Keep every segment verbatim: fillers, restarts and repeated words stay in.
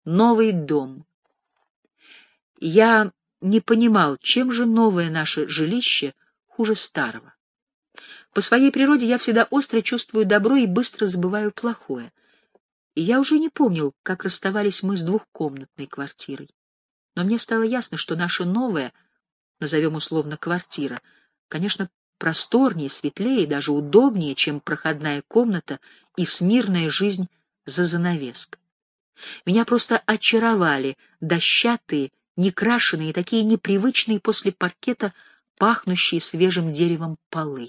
Новый дом. Я не понимал, чем же новое наше жилище хуже старого. По своей природе я всегда остро чувствую добро и быстро забываю плохое. И я уже не помнил, как расставались мы с двухкомнатной квартирой. Но мне стало ясно, что наша новая, назовем условно квартира, конечно, просторнее, светлее и даже удобнее, чем проходная комната и смирная жизнь за занавеской. Меня просто очаровали дощатые, некрашенные, такие непривычные после паркета, пахнущие свежим деревом полы.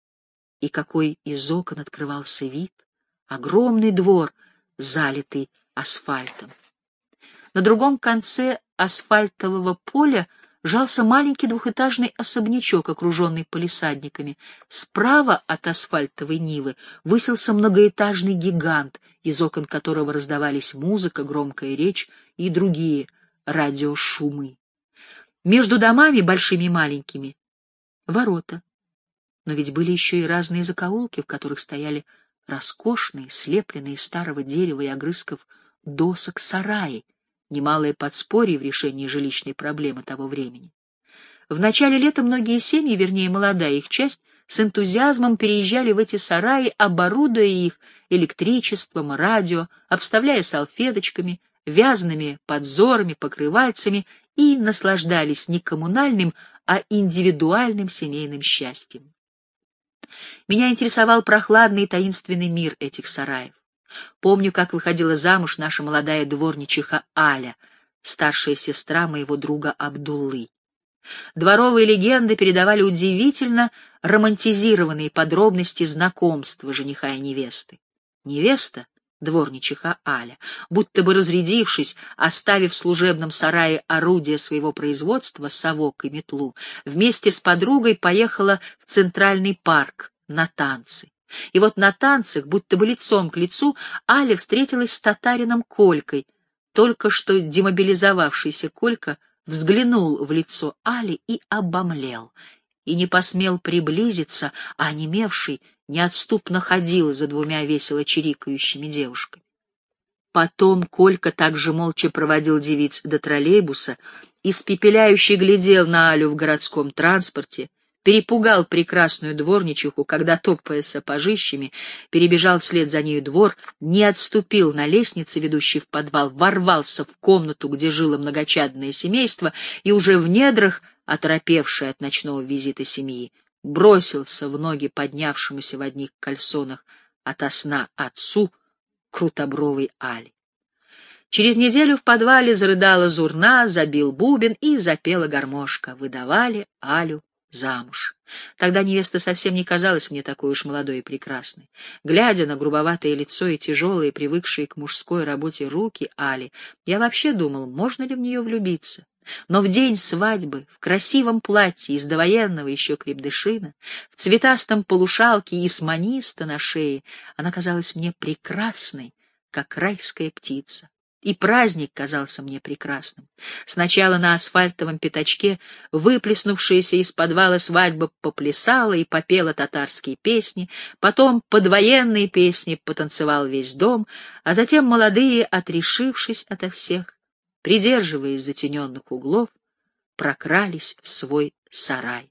И какой из окон открывался вид! Огромный двор, залитый асфальтом. На другом конце асфальтового поля жался маленький двухэтажный особнячок, окруженный палисадниками. Справа от асфальтовой нивы высился многоэтажный гигант, из окон которого раздавались музыка, громкая речь и другие радиошумы. Между домами, большими и маленькими, ворота. Но ведь были еще и разные закоулки, в которых стояли роскошные, слепленные из старого дерева и огрызков досок сараи, немалое подспорье в решении жилищной проблемы того времени. В начале лета многие семьи, вернее, молодая их часть, с энтузиазмом переезжали в эти сараи, оборудуя их электричеством, радио, обставляя салфеточками, вязаными подзорами, покрывальцами и наслаждались не коммунальным, а индивидуальным семейным счастьем. Меня интересовал прохладный и таинственный мир этих сараев. Помню, как выходила замуж наша молодая дворничиха Аля, старшая сестра моего друга Абдуллы. Дворовые легенды передавали удивительно романтизированные подробности знакомства жениха и невесты. Невеста, дворничиха Аля, будто бы разрядившись, оставив в служебном сарае орудие своего производства, совок и метлу, вместе с подругой поехала в Центральный парк на танцы. И вот на танцах, будто бы лицом к лицу, Аля встретилась с татарином Колькой. Только что демобилизовавшийся Колька взглянул в лицо Али и обомлел, и не посмел приблизиться, а онемевший неотступно ходил за двумя весело чирикающими девушками. Потом Колька также молча проводил девиц до троллейбуса, испепеляюще глядел на Алю в городском транспорте, перепугал прекрасную дворничиху, когда, топая сапожищами, перебежал вслед за нею двор, не отступил на лестнице, ведущей в подвал, ворвался в комнату, где жило многочадное семейство, и уже в недрах, оторопевший от ночного визита семьи, бросился в ноги поднявшемуся в одних кальсонах ото сна отцу крутобровой Али. Через неделю в подвале зарыдала зурна, забил бубен и запела гармошка. Выдавали Алю замуж. Тогда невеста совсем не казалась мне такой уж молодой и прекрасной. Глядя на грубоватое лицо и тяжелые, привыкшие к мужской работе руки Али, я вообще думал, можно ли в нее влюбиться. Но в день свадьбы, в красивом платье из довоенного еще крепдышина, в цветастом полушалке и с маниста на шее, она казалась мне прекрасной, как райская птица. И праздник казался мне прекрасным. Сначала на асфальтовом пятачке выплеснувшаяся из подвала свадьба поплясала и попела татарские песни, потом под военные песни потанцевал весь дом, а затем молодые, отрешившись ото всех, придерживаясь затененных углов, прокрались в свой сарай.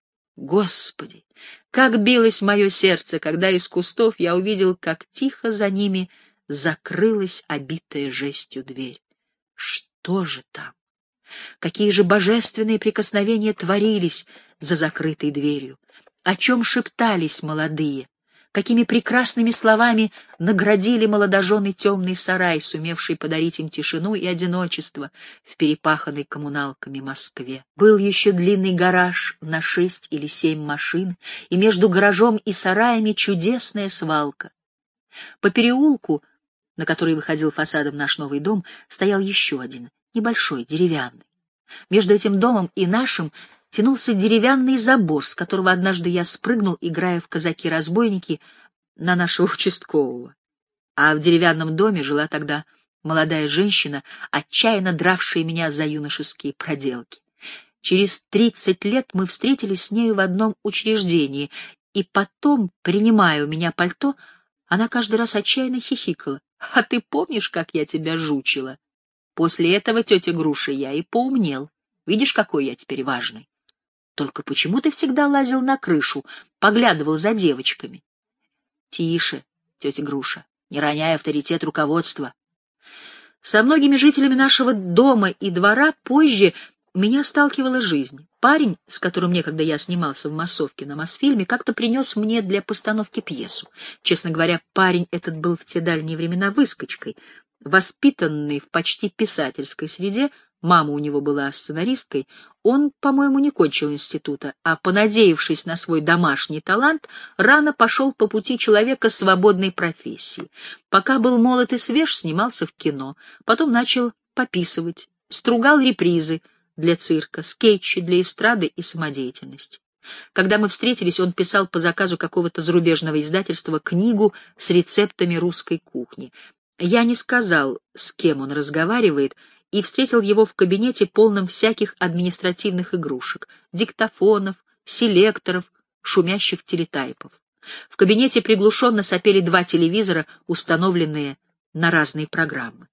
Господи, как билось мое сердце, когда из кустов я увидел, как тихо за ними закрылась обитая жестью дверь. Что же там? Какие же божественные прикосновения творились за закрытой дверью? О чем шептались молодые? Какими прекрасными словами наградили молодожены темный сарай, сумевший подарить им тишину и одиночество в перепаханной коммуналками Москве. Был еще длинный гараж на шесть или семь машин, и между гаражом и сараями чудесная свалка. По переулку, на который выходил фасадом наш новый дом, стоял еще один, небольшой, деревянный. Между этим домом и нашим тянулся деревянный забор, с которого однажды я спрыгнул, играя в казаки-разбойники на нашего участкового. А в деревянном доме жила тогда молодая женщина, отчаянно дравшая меня за юношеские проделки. Через тридцать лет мы встретились с нею в одном учреждении, и потом, принимая у меня пальто, она каждый раз отчаянно хихикала. «А ты помнишь, как я тебя жучила?» После этого, тетя Груша, я и поумнел. Видишь, какой я теперь важный. Только почему ты всегда лазил на крышу, поглядывал за девочками? Тише, тетя Груша, не роняй авторитет руководства. Со многими жителями нашего дома и двора позже меня сталкивала жизнь. Парень, с которым некогда я снимался в массовке на Мосфильме, как-то принес мне для постановки пьесу. Честно говоря, парень этот был в те дальние времена выскочкой. Воспитанный в почти писательской среде, мама у него была сценаристкой, он, по-моему, не кончил института, а, понадеявшись на свой домашний талант, рано пошел по пути человека свободной профессии. Пока был молод и свеж, снимался в кино, потом начал пописывать, стругал репризы для цирка, скетчи для эстрады и самодеятельности. Когда мы встретились, он писал по заказу какого-то зарубежного издательства книгу с рецептами русской кухни. Я не сказал, с кем он разговаривает, и встретил его в кабинете, полном всяких административных игрушек, диктофонов, селекторов, шумящих телетайпов. В кабинете приглушенно сопели два телевизора, установленные на разные программы.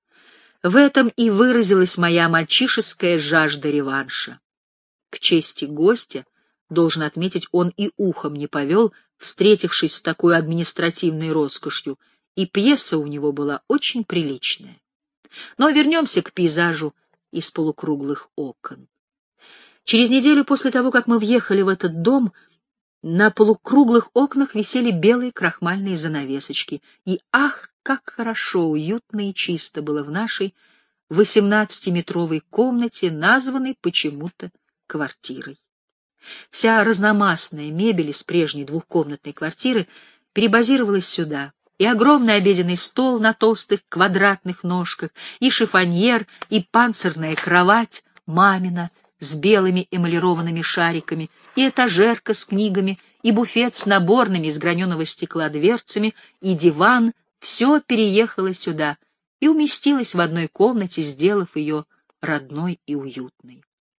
В этом и выразилась моя мальчишеская жажда реванша. К чести гостя, должен отметить, он и ухом не повел, встретившись с такой административной роскошью, и пьеса у него была очень приличная. Но вернемся к пейзажу из полукруглых окон. Через неделю после того, как мы въехали в этот дом, на полукруглых окнах висели белые крахмальные занавесочки, и ах, как хорошо, уютно и чисто было в нашей восемнадцатиметровой комнате, названной почему-то квартирой. Вся разномастная мебель из прежней двухкомнатной квартиры перебазировалась сюда, и огромный обеденный стол на толстых квадратных ножках, и шифоньер, и панцирная кровать мамина с белыми эмалированными шариками, и этажерка с книгами, и буфет с наборными из граненого стекла дверцами, и диван — все переехало сюда и уместилось в одной комнате, сделав ее родной и уютной.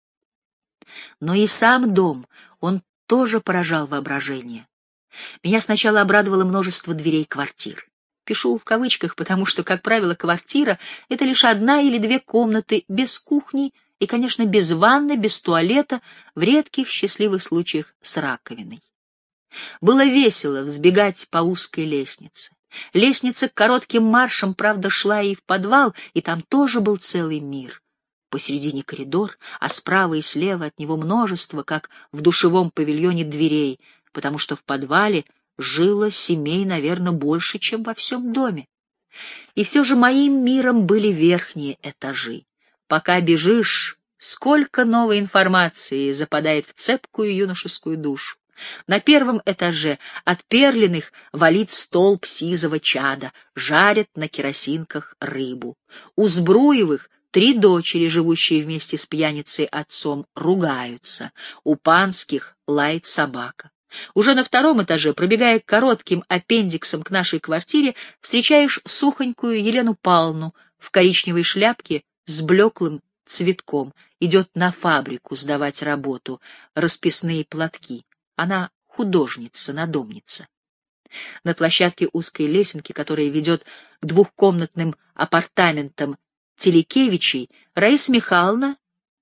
Но и сам дом, он тоже поражал воображение. Меня сначала обрадовало множество дверей квартир. Пишу в кавычках, потому что, как правило, квартира — это лишь одна или две комнаты, без кухни и, конечно, без ванны, без туалета, в редких счастливых случаях с раковиной. Было весело взбегать по узкой лестнице. Лестница коротким маршем, правда, шла и в подвал, и там тоже был целый мир. Посередине коридор, а справа и слева от него множество, как в душевом павильоне, дверей, потому что в подвале жило семей, наверное, больше, чем во всем доме. И все же моим миром были верхние этажи. Пока бежишь, сколько новой информации западает в цепкую юношескую душу. На первом этаже от Перлиных валит столб сизого чада, жарят на керосинках рыбу. У Збруевых три дочери, живущие вместе с пьяницей отцом, ругаются. У Панских лает собака. Уже на втором этаже, пробегая коротким аппендиксом к нашей квартире, встречаешь сухонькую Елену Павловну в коричневой шляпке с блеклым цветком. Идет на фабрику сдавать работу, расписные платки. Она художница, надомница. На площадке узкой лесенки, которая ведет к двухкомнатным апартаментам Телекевичей, Раиса Михайловна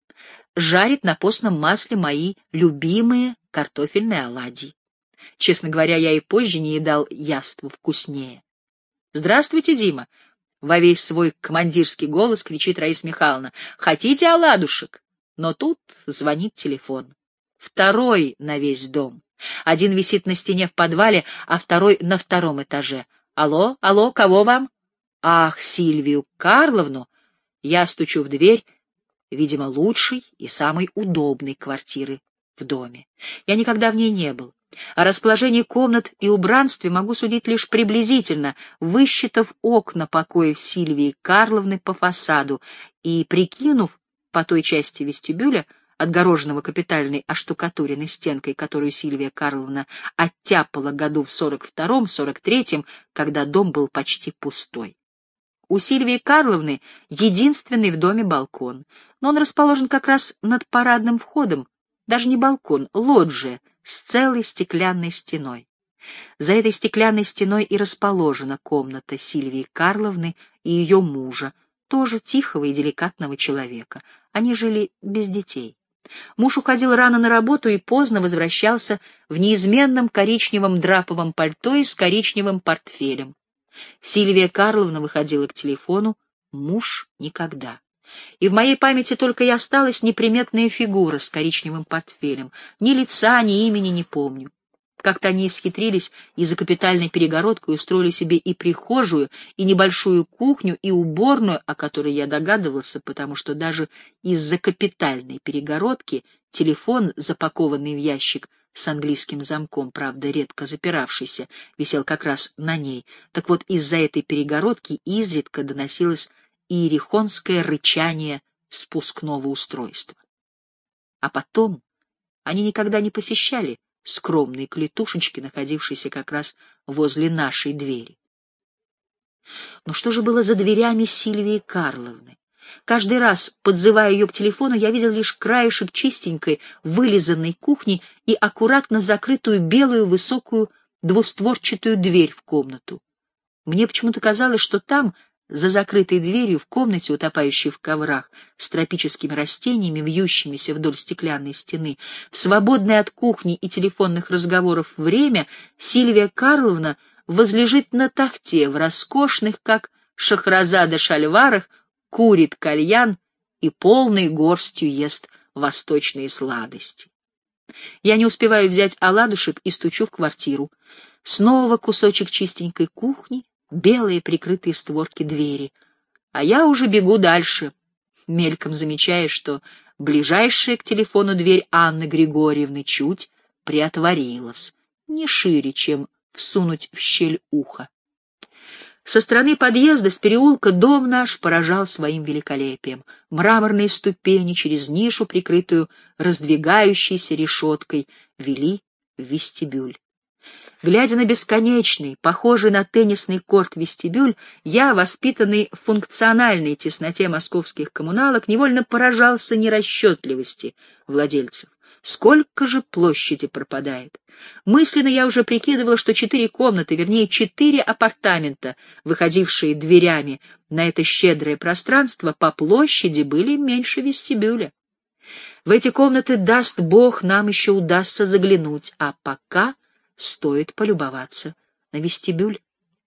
жарит на постном масле мои любимые картофельные оладьи. Честно говоря, я и позже не едал яства вкуснее. «Здравствуйте, Дима!» — во весь свой командирский голос кричит Раиса Михайловна. «Хотите оладушек?» Но тут звонит телефон. Второй на весь дом. Один висит на стене в подвале, а второй на втором этаже. «Алло, алло, кого вам?» «Ах, Сильвию Карловну!» Я стучу в дверь, видимо, лучшей и самой удобной квартиры в доме. Я никогда в ней не был. О расположении комнат и убранстве могу судить лишь приблизительно, высчитав окна покоев Сильвии Карловны по фасаду и прикинув по той части вестибюля, отгороженного капитальной оштукатуренной стенкой, которую Сильвия Карловна оттяпала году в сорок втором — сорок третьем, когда дом был почти пустой. У Сильвии Карловны единственный в доме балкон, но он расположен как раз над парадным входом, даже не балкон, лоджия с целой стеклянной стеной. За этой стеклянной стеной и расположена комната Сильвии Карловны и ее мужа, тоже тихого и деликатного человека. Они жили без детей. Муж уходил рано на работу и поздно возвращался в неизменном коричневом драповом пальто и с коричневым портфелем. Сильвия Карловна выходила к телефону, муж — никогда. И в моей памяти только и осталась неприметная фигура с коричневым портфелем. Ни лица, ни имени не помню. Как-то они исхитрились и за капитальной перегородкой устроили себе и прихожую, и небольшую кухню, и уборную, о которой я догадывался, потому что даже из-за капитальной перегородки телефон, запакованный в ящик с английским замком, правда, редко запиравшийся, висел как раз на ней. Так вот, из-за этой перегородки изредка доносилось иерихонское рычание спускного устройства. А потом они никогда не посещали скромные клетушечки, находившиеся как раз возле нашей двери. Но что же было за дверями Сильвии Карловны? Каждый раз, подзывая ее к телефону, я видел лишь краешек чистенькой, вылизанной кухни и аккуратно закрытую белую высокую двустворчатую дверь в комнату. Мне почему-то казалось, что там, за закрытой дверью, в комнате, утопающей в коврах, с тропическими растениями, вьющимися вдоль стеклянной стены, в свободное от кухни и телефонных разговоров время, Сильвия Карловна возлежит на тахте в роскошных, как Шахразада, шальварах, курит кальян и полной горстью ест восточные сладости. Я не успеваю взять оладушек и стучу в квартиру. Снова кусочек чистенькой кухни, белые прикрытые створки двери. А я уже бегу дальше, мельком замечая, что ближайшая к телефону дверь Анны Григорьевны чуть приотворилась, не шире, чем всунуть в щель ухо. Со стороны подъезда, с переулка, дом наш поражал своим великолепием. Мраморные ступени через нишу, прикрытую раздвигающейся решеткой, вели в вестибюль. Глядя на бесконечный, похожий на теннисный корт вестибюль, я, воспитанный в функциональной тесноте московских коммуналок, невольно поражался нерасчетливости владельцев. Сколько же площади пропадает? Мысленно я уже прикидывал, что четыре комнаты, вернее, четыре апартамента, выходившие дверями на это щедрое пространство, по площади были меньше вестибюля. В эти комнаты, даст Бог, нам еще удастся заглянуть, а пока стоит полюбоваться на вестибюль.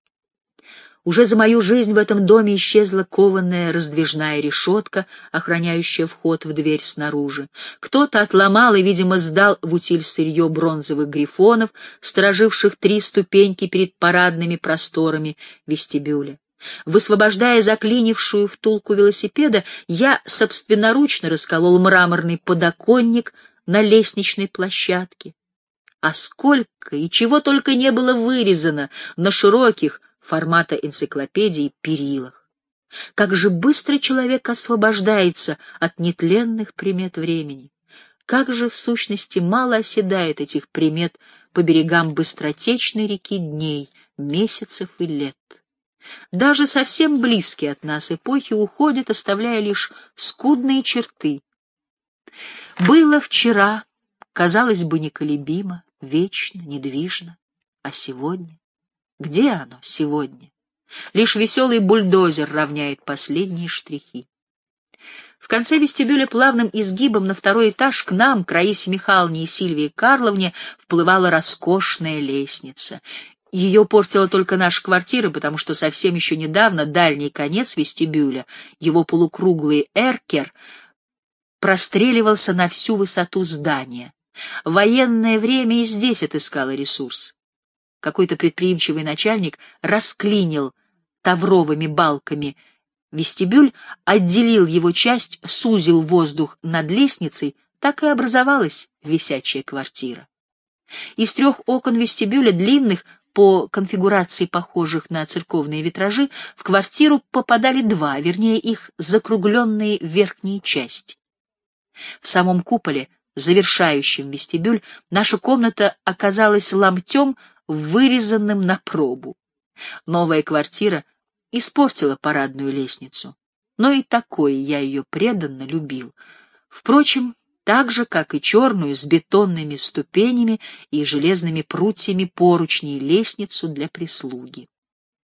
Уже за мою жизнь в этом доме исчезла кованая раздвижная решетка, охраняющая вход в дверь снаружи. Кто-то отломал и, видимо, сдал в утиль сырье бронзовых грифонов, стороживших три ступеньки перед парадными просторами вестибюля. Высвобождая заклинившую втулку велосипеда, я собственноручно расколол мраморный подоконник на лестничной площадке. А сколько и чего только не было вырезано на широких, формата энциклопедии, перилах. Как же быстро человек освобождается от нетленных примет времени. Как же, в сущности, мало оседает этих примет по берегам быстротечной реки дней, месяцев и лет. Даже совсем близкие от нас эпохи уходят, оставляя лишь скудные черты. Было вчера, казалось бы, неколебимо, вечно, недвижно, а сегодня? Где оно сегодня? Лишь веселый бульдозер равняет последние штрихи. В конце вестибюля плавным изгибом на второй этаж к нам, к Раисе Михайловне и Сильвии Карловне, вплывала роскошная лестница. Ее портила только наша квартира, потому что совсем еще недавно дальний конец вестибюля, его полукруглый эркер, простреливался на всю высоту здания. Военное время и здесь отыскало ресурс. Какой-то предприимчивый начальник расклинил тавровыми балками вестибюль, отделил его часть, сузил воздух над лестницей, так и образовалась висячая квартира. Из трех окон вестибюля, длинных, по конфигурации похожих на церковные витражи, в квартиру попадали два, вернее, их закругленные верхние части. В самом куполе, завершающем вестибюль, наша комната оказалась ломтем, вырезанным на пробу. Новая квартира испортила парадную лестницу, но и такой я ее преданно любил. Впрочем, так же, как и черную с бетонными ступенями и железными прутьями поручней лестницу для прислуги.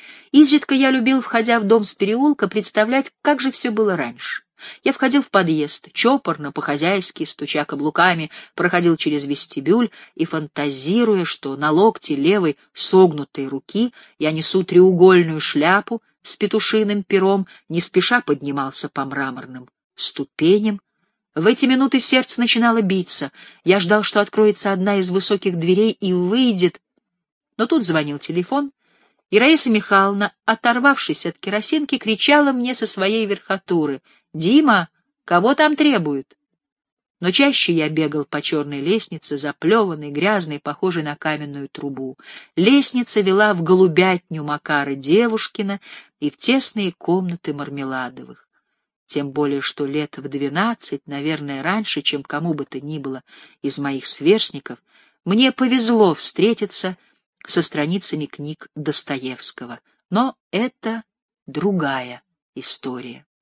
Изредка я любил, входя в дом с переулка, представлять, как же все было раньше. Я входил в подъезд, чопорно, по-хозяйски, стуча каблуками, проходил через вестибюль и, фантазируя, что на локте левой согнутой руки я несу треугольную шляпу с петушиным пером, не спеша поднимался по мраморным ступеням. В эти минуты сердце начинало биться. Я ждал, что откроется одна из высоких дверей и выйдет. Но тут звонил телефон, и Раиса Михайловна, оторвавшись от керосинки, кричала мне со своей верхотуры: «Дима, кого там требуют?» Но чаще я бегал по черной лестнице, заплеванной, грязной, похожей на каменную трубу. Лестница вела в голубятню Макара Девушкина и в тесные комнаты Мармеладовых. Тем более, что лет в двенадцать, наверное, раньше, чем кому бы то ни было из моих сверстников, мне повезло встретиться со страницами книг Достоевского. Но это другая история.